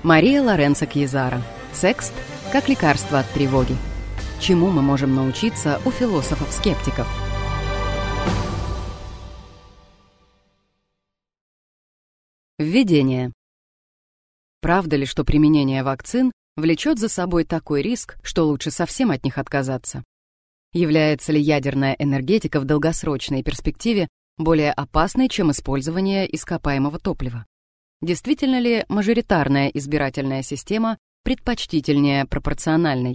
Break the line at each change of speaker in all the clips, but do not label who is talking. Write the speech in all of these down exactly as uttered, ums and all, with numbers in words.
Мария Лоренцо Кьезаро. Секст как лекарство от тревоги. Чему мы можем научиться у философов-скептиков? Введение. Правда ли, что применение вакцин влечет за собой такой риск, что лучше совсем от них отказаться? Является ли ядерная энергетика в долгосрочной перспективе более опасной, чем использование ископаемого топлива? Действительно ли мажоритарная избирательная система предпочтительнее пропорциональной?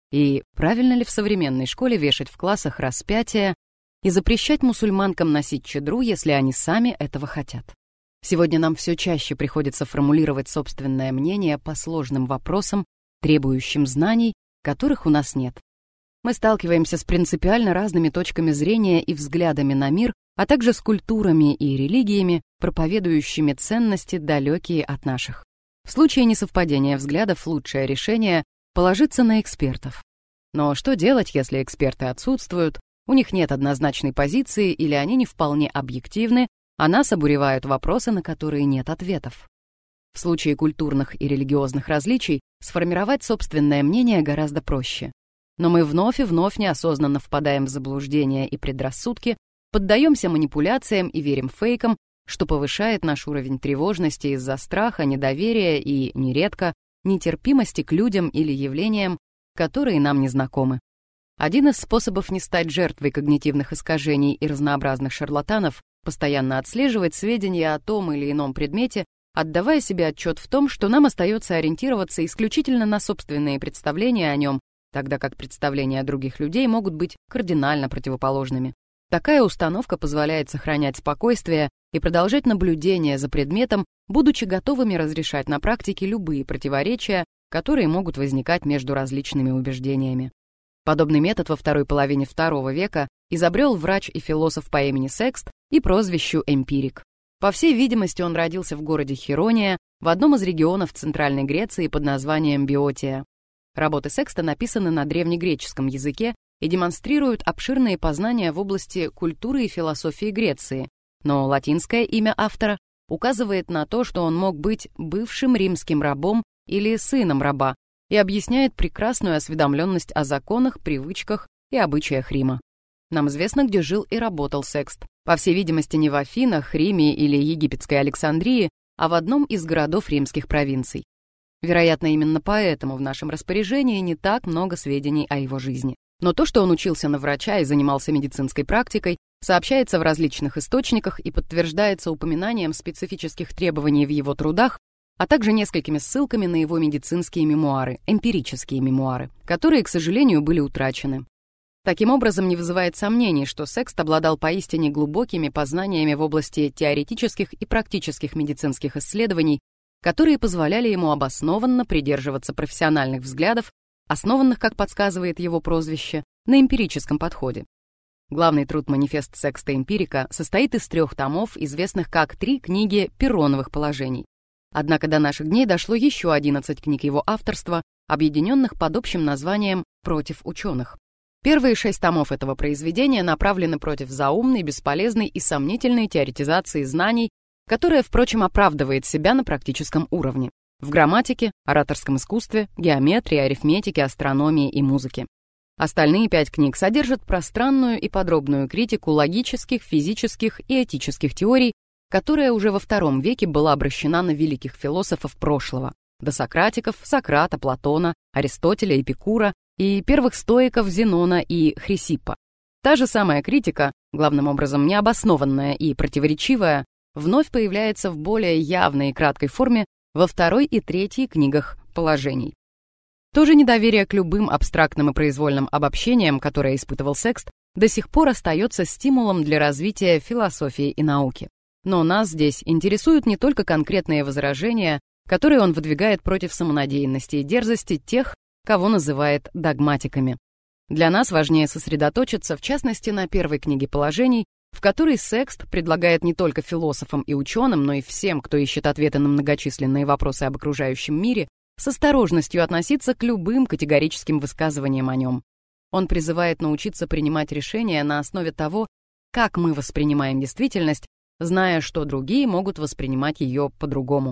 И правильно ли в современной школе вешать в классах распятие и запрещать мусульманкам носить чадру, если они сами этого хотят? Сегодня нам все чаще приходится формулировать собственное мнение по сложным вопросам, требующим знаний, которых у нас нет. Мы сталкиваемся с принципиально разными точками зрения и взглядами на мир, а также с культурами и религиями, проповедующими ценности, далекие от наших. В случае несовпадения взглядов лучшее решение — положиться на экспертов. Но что делать, если эксперты отсутствуют, у них нет однозначной позиции или они не вполне объективны, а нас обуревают вопросы, на которые нет ответов? В случае культурных и религиозных различий сформировать собственное мнение гораздо проще. Но мы вновь и вновь неосознанно впадаем в заблуждения и предрассудки, поддаемся манипуляциям и верим фейкам, что повышает наш уровень тревожности из-за страха, недоверия и, нередко, нетерпимости к людям или явлениям, которые нам не знакомы. Один из способов не стать жертвой когнитивных искажений и разнообразных шарлатанов — постоянно отслеживать сведения о том или ином предмете, отдавая себе отчет в том, что нам остается ориентироваться исключительно на собственные представления о нем, тогда как представления других людей могут быть кардинально противоположными. Такая установка позволяет сохранять спокойствие и продолжать наблюдение за предметом, будучи готовыми разрешать на практике любые противоречия, которые могут возникать между различными убеждениями. Подобный метод во второй половине второго века изобрел врач и философ по имени Секст и прозвищу Эмпирик. По всей видимости, он родился в городе Хирония, в одном из регионов Центральной Греции под названием Биотия. Работы Секста написаны на древнегреческом языке и демонстрируют обширные познания в области культуры и философии Греции, но латинское имя автора указывает на то, что он мог быть бывшим римским рабом или сыном раба, и объясняет прекрасную осведомленность о законах, привычках и обычаях Рима. Нам известно, где жил и работал Секст. По всей видимости, не в Афинах, Риме или египетской Александрии, а в одном из городов римских провинций. Вероятно, именно поэтому в нашем распоряжении не так много сведений о его жизни. Но то, что он учился на врача и занимался медицинской практикой, сообщается в различных источниках и подтверждается упоминанием специфических требований в его трудах, а также несколькими ссылками на его медицинские мемуары, эмпирические мемуары, которые, к сожалению, были утрачены. Таким образом, не вызывает сомнений, что Секст обладал поистине глубокими познаниями в области теоретических и практических медицинских исследований, которые позволяли ему обоснованно придерживаться профессиональных взглядов, основанных, как подсказывает его прозвище, на эмпирическом подходе. Главный труд «Манифест Секста-Эмпирика» состоит из трех томов, известных как «Три книги Пирроновых положений». Однако до наших дней дошло еще одиннадцать книг его авторства, объединенных под общим названием «Против ученых». Первые шесть томов этого произведения направлены против заумной, бесполезной и сомнительной теоретизации знаний, которая, впрочем, оправдывает себя на практическом уровне в грамматике, ораторском искусстве, геометрии, арифметике, астрономии и музыке. Остальные пять книг содержат пространную и подробную критику логических, физических и этических теорий, которая уже во втором веке была обращена на великих философов прошлого — досократиков, Сократа, Платона, Аристотеля, Эпикура и первых стоиков Зенона и Хрисиппа. Та же самая критика, главным образом необоснованная и противоречивая, вновь появляется в более явной и краткой форме во второй и третьей книгах положений. То же недоверие к любым абстрактным и произвольным обобщениям, которое испытывал Секст, до сих пор остается стимулом для развития философии и науки. Но нас здесь интересуют не только конкретные возражения, которые он выдвигает против самонадеянности и дерзости тех, кого называет догматиками. Для нас важнее сосредоточиться, в частности, на первой книге положений, в которой Секст предлагает не только философам и ученым, но и всем, кто ищет ответы на многочисленные вопросы об окружающем мире, с осторожностью относиться к любым категорическим высказываниям о нем. Он призывает научиться принимать решения на основе того, как мы воспринимаем действительность, зная, что другие могут воспринимать ее по-другому.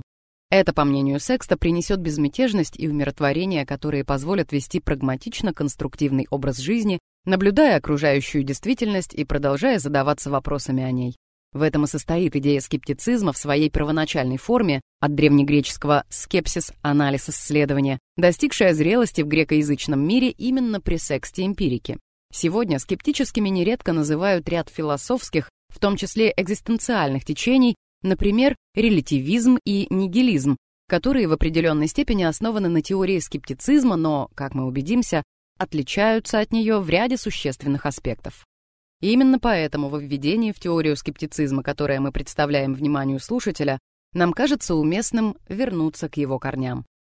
Это, по мнению Секста, принесет безмятежность и умиротворение, которые позволят вести прагматично-конструктивный образ жизни, наблюдая окружающую действительность и продолжая задаваться вопросами о ней. В этом и состоит идея скептицизма в своей первоначальной форме, от древнегреческого «скепсис» — анализ исследования, достигшая зрелости в грекоязычном мире именно при Сексте-эмпирике. Сегодня скептическими нередко называют ряд философских, в том числе экзистенциальных течений, например, релятивизм и нигилизм, которые в определенной степени основаны на теории скептицизма, но, как мы убедимся, отличаются от нее в ряде существенных аспектов. И именно поэтому во введении в теорию скептицизма, которое мы представляем вниманию слушателя, нам кажется уместным вернуться к его корням.